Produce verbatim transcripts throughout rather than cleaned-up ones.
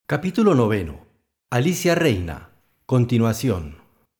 Capítulo noveno. Alicia Reina. Continuación.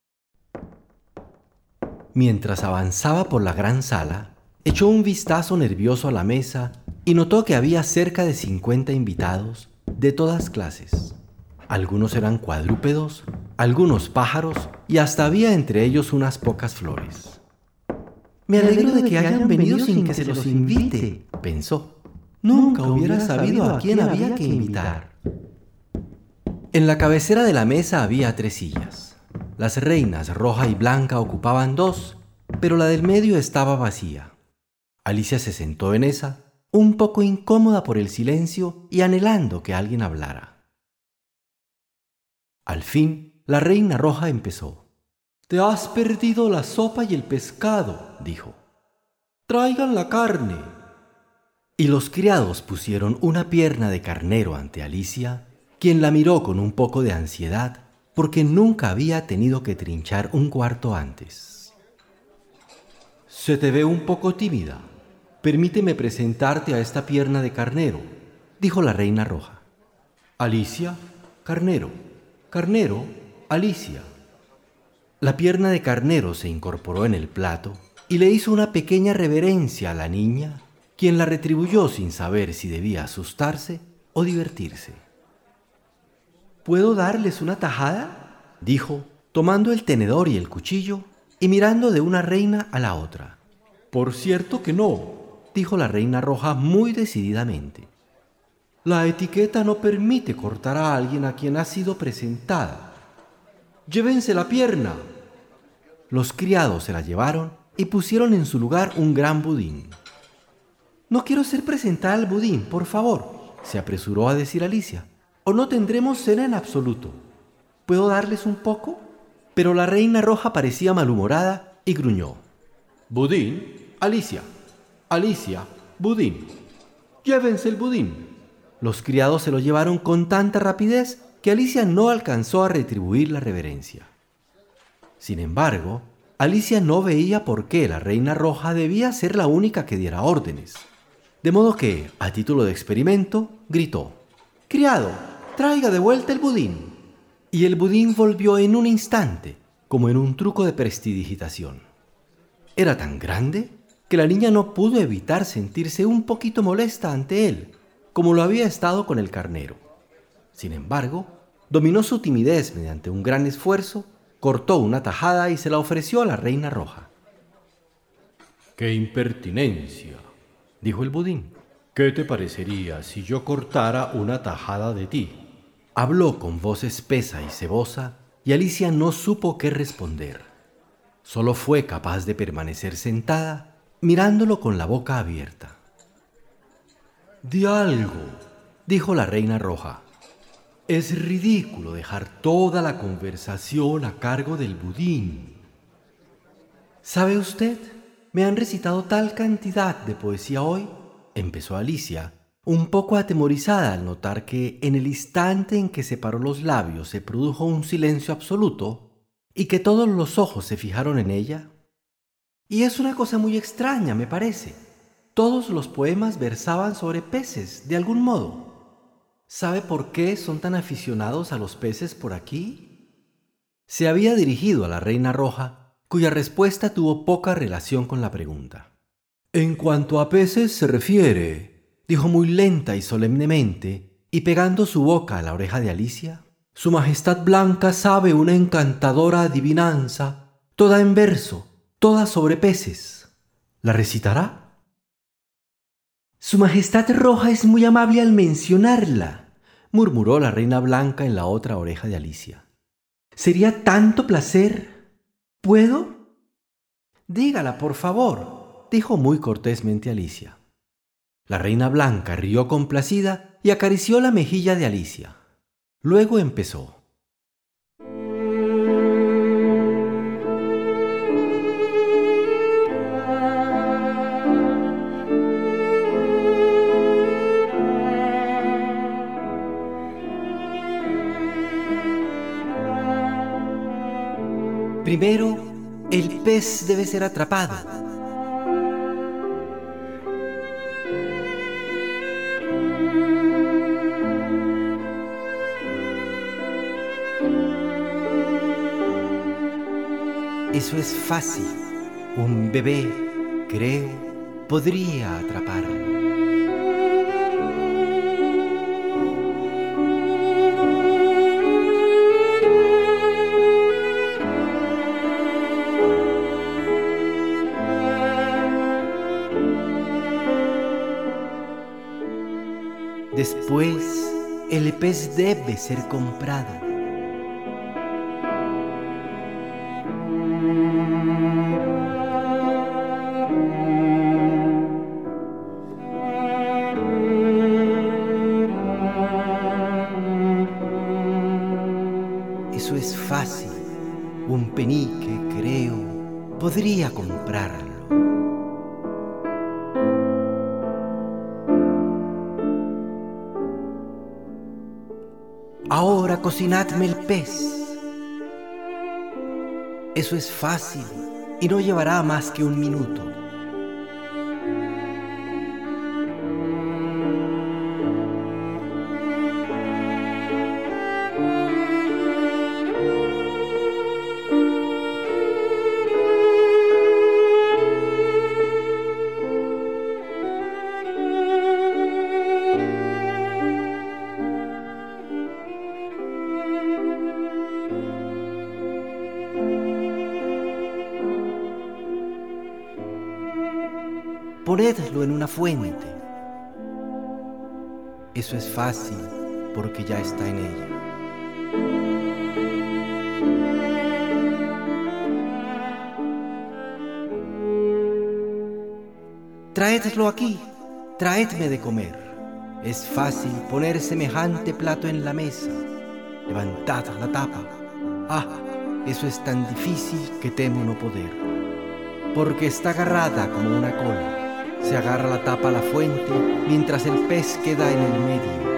Mientras avanzaba por la gran sala, echó un vistazo nervioso a la mesa y notó que había cerca de cincuenta invitados de todas clases. Algunos eran cuadrúpedos, algunos pájaros y hasta había entre ellos unas pocas flores. «Me alegro de que hayan venido sin que se los invite», pensó. «Nunca hubiera sabido a quién había que invitar». En la cabecera de la mesa había tres sillas. Las reinas roja y blanca ocupaban dos, pero la del medio estaba vacía. Alicia se sentó en esa, un poco incómoda por el silencio y anhelando que alguien hablara. Al fin, la reina roja empezó. «Te has perdido la sopa y el pescado», dijo. «Traigan la carne». Y los criados pusieron una pierna de carnero ante Alicia, quien la miró con un poco de ansiedad, porque nunca había tenido que trinchar un cuarto antes. «Se te ve un poco tímida. Permíteme presentarte a esta pierna de carnero», dijo la reina roja. «Alicia, carnero. Carnero, Alicia». La pierna de carnero se incorporó en el plato y le hizo una pequeña reverencia a la niña, quien la retribuyó sin saber si debía asustarse o divertirse. «¿Puedo darles una tajada?», dijo, tomando el tenedor y el cuchillo y mirando de una reina a la otra. «Por cierto que no», dijo la reina roja muy decididamente. «La etiqueta no permite cortar a alguien a quien ha sido presentada. ¡Llévense la pierna!». Los criados se la llevaron y pusieron en su lugar un gran budín. «No quiero ser presentada al budín, por favor», se apresuró a decir Alicia, «o no tendremos cena en absoluto. ¿Puedo darles un poco?». Pero la reina roja parecía malhumorada y gruñó. «Budín, Alicia, Alicia, budín. Llévense el budín». Los criados se lo llevaron con tanta rapidez que Alicia no alcanzó a retribuir la reverencia. Sin embargo, Alicia no veía por qué la reina roja debía ser la única que diera órdenes. De modo que, a título de experimento, gritó: «Criado, traiga de vuelta el budín». Y el budín volvió en un instante, como en un truco de prestidigitación. Era tan grande que la niña no pudo evitar sentirse un poquito molesta ante él, como lo había estado con el carnero. Sin embargo, dominó su timidez mediante un gran esfuerzo, cortó una tajada y se la ofreció a la reina roja. «¡Qué impertinencia!», dijo el budín. «¿Qué te parecería si yo cortara una tajada de ti?». Habló con voz espesa y cebosa y Alicia no supo qué responder. Solo fue capaz de permanecer sentada, mirándolo con la boca abierta. «Di algo», dijo la reina roja. «Es ridículo dejar toda la conversación a cargo del budín». «¿Sabe usted? Me han recitado tal cantidad de poesía hoy», empezó Alicia, un poco atemorizada al notar que en el instante en que separó los labios se produjo un silencio absoluto y que todos los ojos se fijaron en ella. «Y es una cosa muy extraña, me parece. Todos los poemas versaban sobre peces, de algún modo. ¿Sabe por qué son tan aficionados a los peces por aquí?». Se había dirigido a la reina roja, cuya respuesta tuvo poca relación con la pregunta. «En cuanto a peces se refiere», dijo muy lenta y solemnemente, y pegando su boca a la oreja de Alicia, «Su Majestad Blanca sabe una encantadora adivinanza, toda en verso, toda sobre peces. ¿La recitará?». «Su Majestad Roja es muy amable al mencionarla», murmuró la reina blanca en la otra oreja de Alicia. «Sería tanto placer. ¿Puedo?». «Dígala, por favor», dijo muy cortésmente Alicia. La reina blanca rió complacida y acarició la mejilla de Alicia. Luego empezó. Primero, el pez debe ser atrapado. Eso es fácil. Un bebé, creo, podría atraparlo. Después, el pez debe ser comprado. Eso es fácil. Un penique, creo, podría comprarlo. Ahora cocinadme el pez. Eso es fácil y no llevará más que un minuto. Ponedlo en una fuente. Eso es fácil, porque ya está en ella. Traédlo aquí, traédme de comer. Es fácil poner semejante plato en la mesa. Levantad la tapa. Ah, eso es tan difícil que temo no poder, porque está agarrada como una cola. Se agarra la tapa a la fuente, mientras el pez queda en el medio.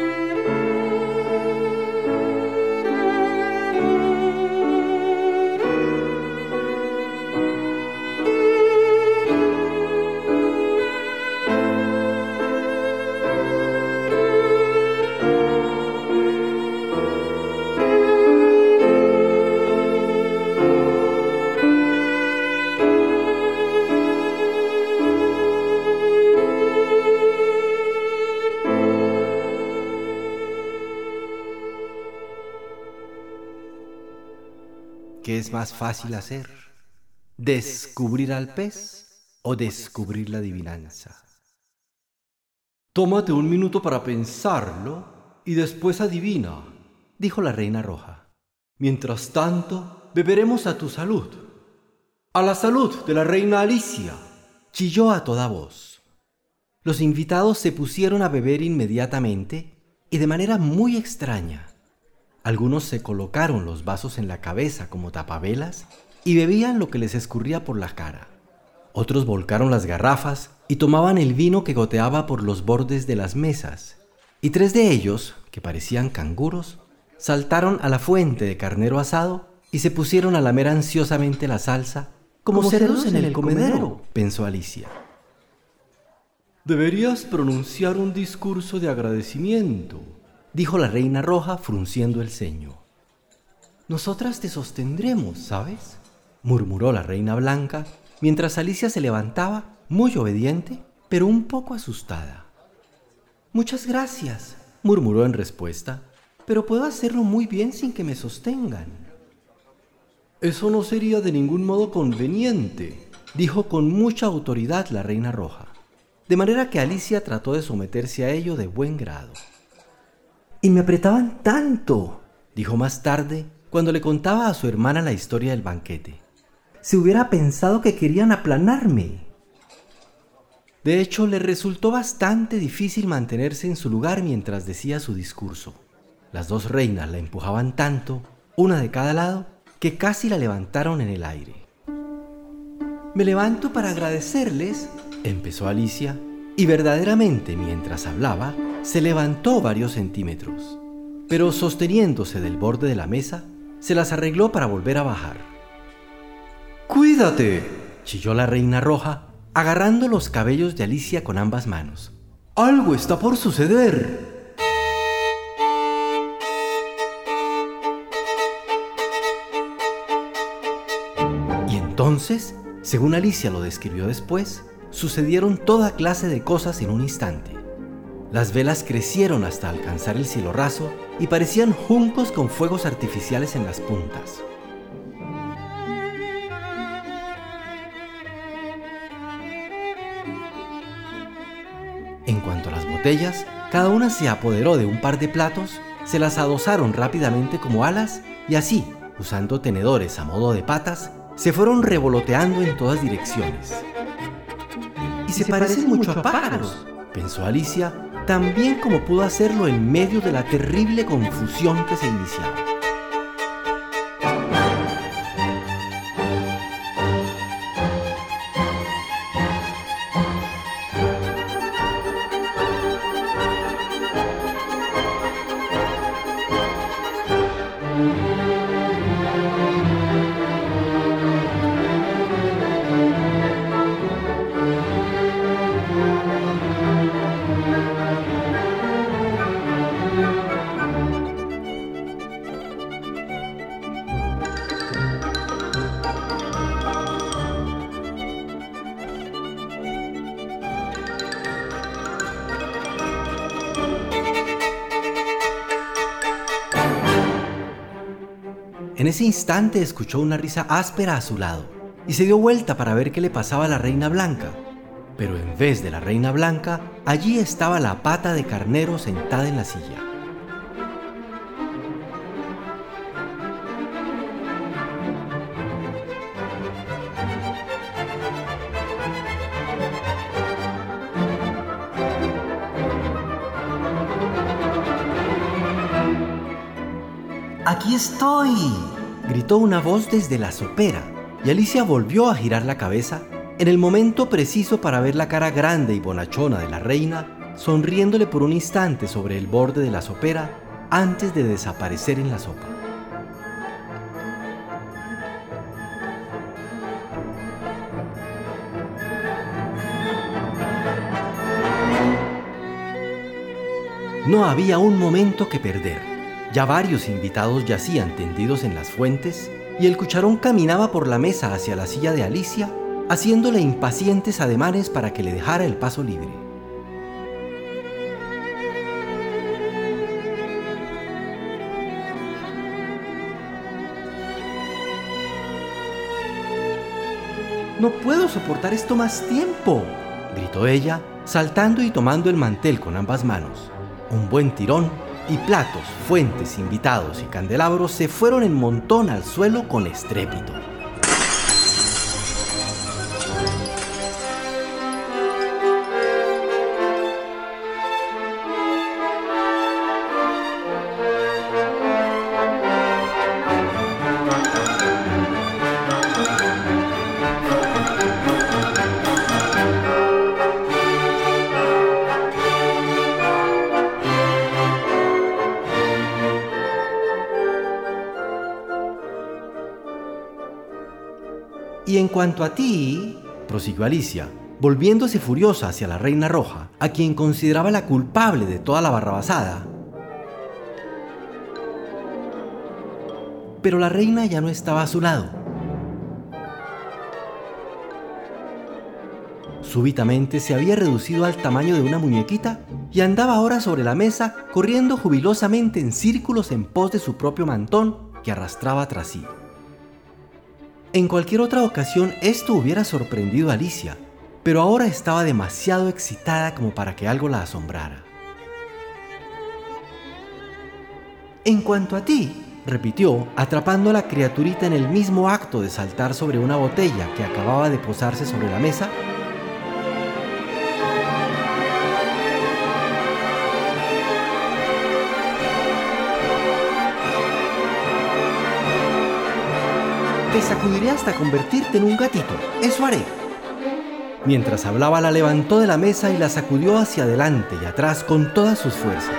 ¿Qué es más fácil hacer? ¿Descubrir al pez o descubrir la adivinanza? Tómate un minuto para pensarlo y después adivina, dijo la reina roja. Mientras tanto, beberemos a tu salud. ¡A la salud de la reina Alicia!, chilló a toda voz. Los invitados se pusieron a beber inmediatamente y de manera muy extraña. Algunos se colocaron los vasos en la cabeza como tapavelas y bebían lo que les escurría por la cara. Otros volcaron las garrafas y tomaban el vino que goteaba por los bordes de las mesas. Y tres de ellos, que parecían canguros, saltaron a la fuente de carnero asado y se pusieron a lamer ansiosamente la salsa, como, como cerdos en el, el comedero, comedero, pensó Alicia. Deberías pronunciar un discurso de agradecimiento, dijo la reina roja frunciendo el ceño. Nosotras te sostendremos, ¿sabes?, murmuró la reina blanca, mientras Alicia se levantaba, muy obediente, pero un poco asustada. Muchas gracias, murmuró en respuesta, pero puedo hacerlo muy bien sin que me sostengan. Eso no sería de ningún modo conveniente, dijo con mucha autoridad la reina roja, de manera que Alicia trató de someterse a ello de buen grado. Y me apretaban tanto, dijo más tarde, cuando le contaba a su hermana la historia del banquete. Se hubiera pensado que querían aplanarme. De hecho, le resultó bastante difícil mantenerse en su lugar mientras decía su discurso. Las dos reinas la empujaban tanto, una de cada lado, que casi la levantaron en el aire. Me levanto para agradecerles, empezó Alicia, y verdaderamente mientras hablaba, se levantó varios centímetros, pero sosteniéndose del borde de la mesa, se las arregló para volver a bajar. ¡Cuídate!, chilló la reina roja, agarrando los cabellos de Alicia con ambas manos. ¡Algo está por suceder! Entonces, según Alicia lo describió después, sucedieron toda clase de cosas en un instante. Las velas crecieron hasta alcanzar el cielo raso y parecían juncos con fuegos artificiales en las puntas. En cuanto a las botellas, cada una se apoderó de un par de platos, se las adosaron rápidamente como alas y así, usando tenedores a modo de patas, se fueron revoloteando en todas direcciones. «Y se, se parecen mucho a pájaros», pensó Alicia, tan bien como pudo hacerlo en medio de la terrible confusión que se iniciaba. En ese instante escuchó una risa áspera a su lado y se dio vuelta para ver qué le pasaba a la Reina Blanca. Pero en vez de la Reina Blanca, allí estaba la Pata de Carnero sentada en la silla. «¡Aquí estoy!», gritó una voz desde la sopera, y Alicia volvió a girar la cabeza en el momento preciso para ver la cara grande y bonachona de la reina, sonriéndole por un instante sobre el borde de la sopera antes de desaparecer en la sopa. No había un momento que perder. Ya varios invitados yacían tendidos en las fuentes y el cucharón caminaba por la mesa hacia la silla de Alicia, haciéndole impacientes ademanes para que le dejara el paso libre. «No puedo soportar esto más tiempo», gritó ella, saltando y tomando el mantel con ambas manos. Un buen tirón, y platos, fuentes, invitados y candelabros se fueron en montón al suelo con estrépito. «Y en cuanto a ti», prosiguió Alicia, volviéndose furiosa hacia la Reina Roja, a quien consideraba la culpable de toda la barrabasada. Pero la reina ya no estaba a su lado. Súbitamente se había reducido al tamaño de una muñequita y andaba ahora sobre la mesa, corriendo jubilosamente en círculos en pos de su propio mantón que arrastraba tras sí. En cualquier otra ocasión esto hubiera sorprendido a Alicia, pero ahora estaba demasiado excitada como para que algo la asombrara. «En cuanto a ti», repitió, atrapando a la criaturita en el mismo acto de saltar sobre una botella que acababa de posarse sobre la mesa, «te sacudiré hasta convertirte en un gatito, eso haré». Mientras hablaba, la levantó de la mesa y la sacudió hacia adelante y atrás con todas sus fuerzas.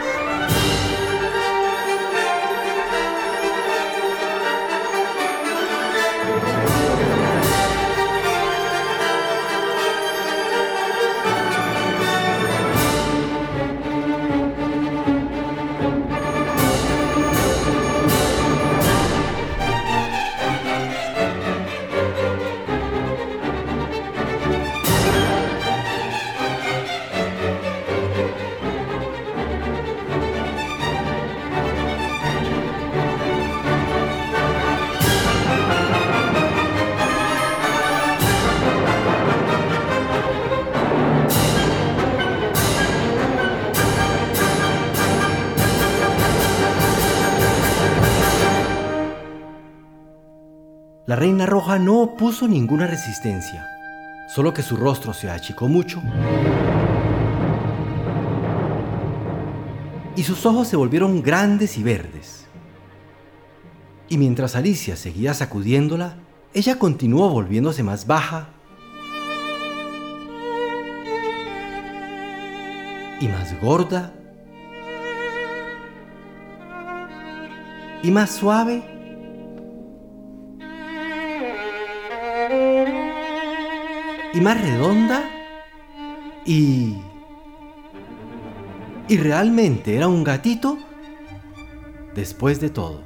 La reina roja no opuso ninguna resistencia, solo que su rostro se achicó mucho y sus ojos se volvieron grandes y verdes. Y mientras Alicia seguía sacudiéndola, ella continuó volviéndose más baja y más gorda y más suave y más redonda y... y realmente era un gatito después de todo.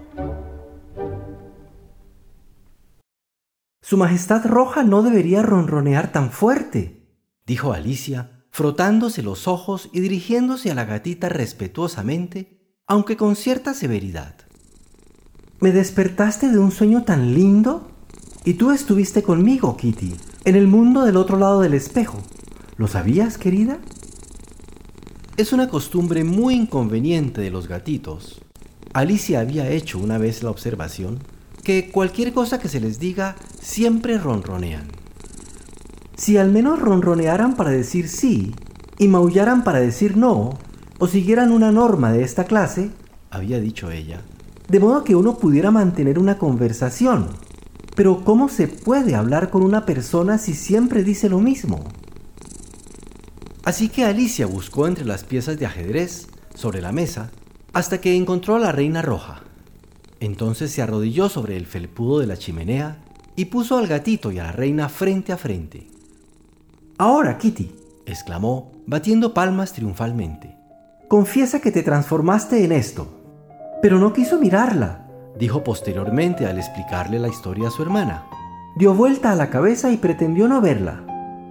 Su Majestad Roja no debería ronronear tan fuerte, dijo Alicia, frotándose los ojos y dirigiéndose a la gatita respetuosamente, aunque con cierta severidad. ¿Me despertaste de un sueño tan lindo? Y tú estuviste conmigo, Kitty, en el mundo del otro lado del espejo. ¿Lo sabías, querida? Es una costumbre muy inconveniente de los gatitos. Alicia había hecho una vez la observación que cualquier cosa que se les diga siempre ronronean. Si al menos ronronearan para decir sí y maullaran para decir no, o siguieran una norma de esta clase, había dicho ella, de modo que uno pudiera mantener una conversación. Pero ¿cómo se puede hablar con una persona si siempre dice lo mismo? Así que Alicia buscó entre las piezas de ajedrez sobre la mesa hasta que encontró a la reina roja. Entonces se arrodilló sobre el felpudo de la chimenea y puso al gatito y a la reina frente a frente. «Ahora, Kitty», exclamó, batiendo palmas triunfalmente. «Confiesa que te transformaste en esto». Pero no quiso mirarla, dijo posteriormente al explicarle la historia a su hermana. Dio vuelta a la cabeza y pretendió no verla.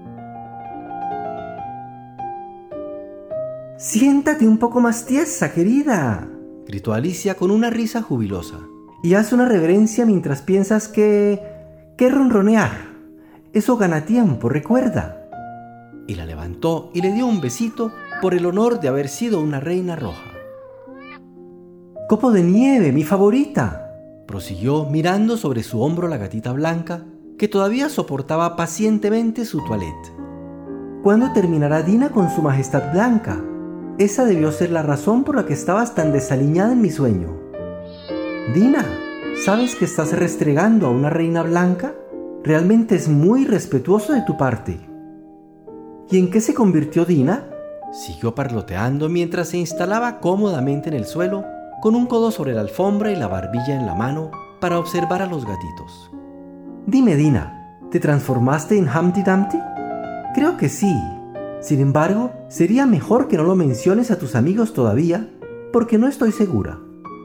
«Siéntate un poco más tiesa, querida», gritó Alicia con una risa jubilosa. «Y haz una reverencia mientras piensas que... que ronronear. Eso gana tiempo, recuerda». Y la levantó y le dio un besito por el honor de haber sido una reina roja. «Copo de nieve, mi favorita», prosiguió mirando sobre su hombro la gatita blanca que todavía soportaba pacientemente su toilette. «¿Cuándo terminará Dina con su majestad blanca? Esa debió ser la razón por la que estabas tan desaliñada en mi sueño. Dina, ¿sabes que estás restregando a una reina blanca? Realmente es muy respetuoso de tu parte». «¿Y en qué se convirtió Dina?», siguió parloteando mientras se instalaba cómodamente en el suelo con un codo sobre la alfombra y la barbilla en la mano para observar a los gatitos. «Dime, Dina, ¿te transformaste en Humpty Dumpty? Creo que sí. Sin embargo, sería mejor que no lo menciones a tus amigos todavía, porque no estoy segura».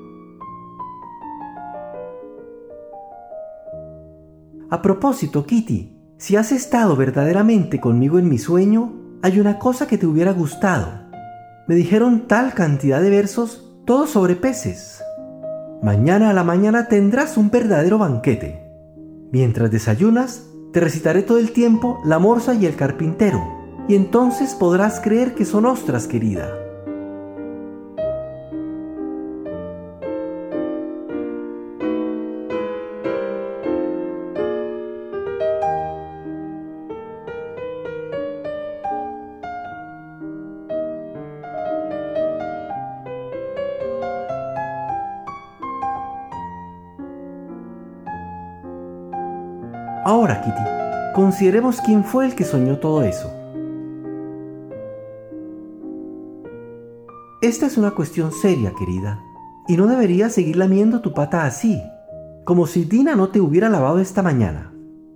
«A propósito, Kitty, si has estado verdaderamente conmigo en mi sueño, hay una cosa que te hubiera gustado. Me dijeron tal cantidad de versos, todos sobre peces. Mañana a la mañana tendrás un verdadero banquete. Mientras desayunas, te recitaré todo el tiempo La morsa y el carpintero, y entonces podrás creer que son ostras, querida». Ahora, Kitty, consideremos quién fue el que soñó todo eso. Esta es una cuestión seria, querida, y no deberías seguir lamiendo tu pata así, como si Dina no te hubiera lavado esta mañana.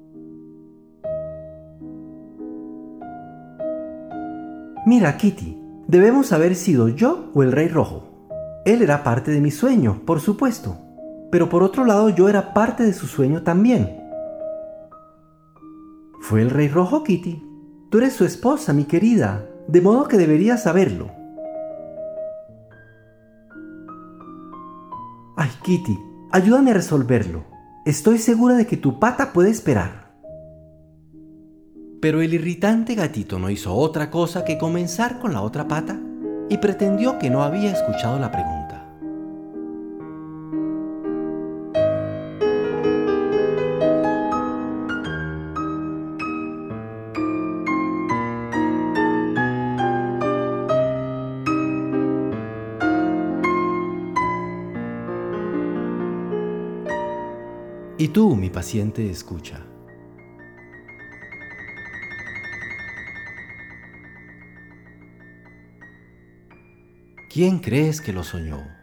Mira, Kitty, debemos haber sido yo o el Rey Rojo. Él era parte de mi sueño, por supuesto, pero por otro lado yo era parte de su sueño también. Fue el Rey Rojo, Kitty. Tú eres su esposa, mi querida, de modo que deberías saberlo. Ay, Kitty, ayúdame a resolverlo. Estoy segura de que tu pata puede esperar. Pero el irritante gatito no hizo otra cosa que comenzar con la otra pata y pretendió que no había escuchado la pregunta. Y tú, mi paciente escucha. ¿Quién crees que lo soñó?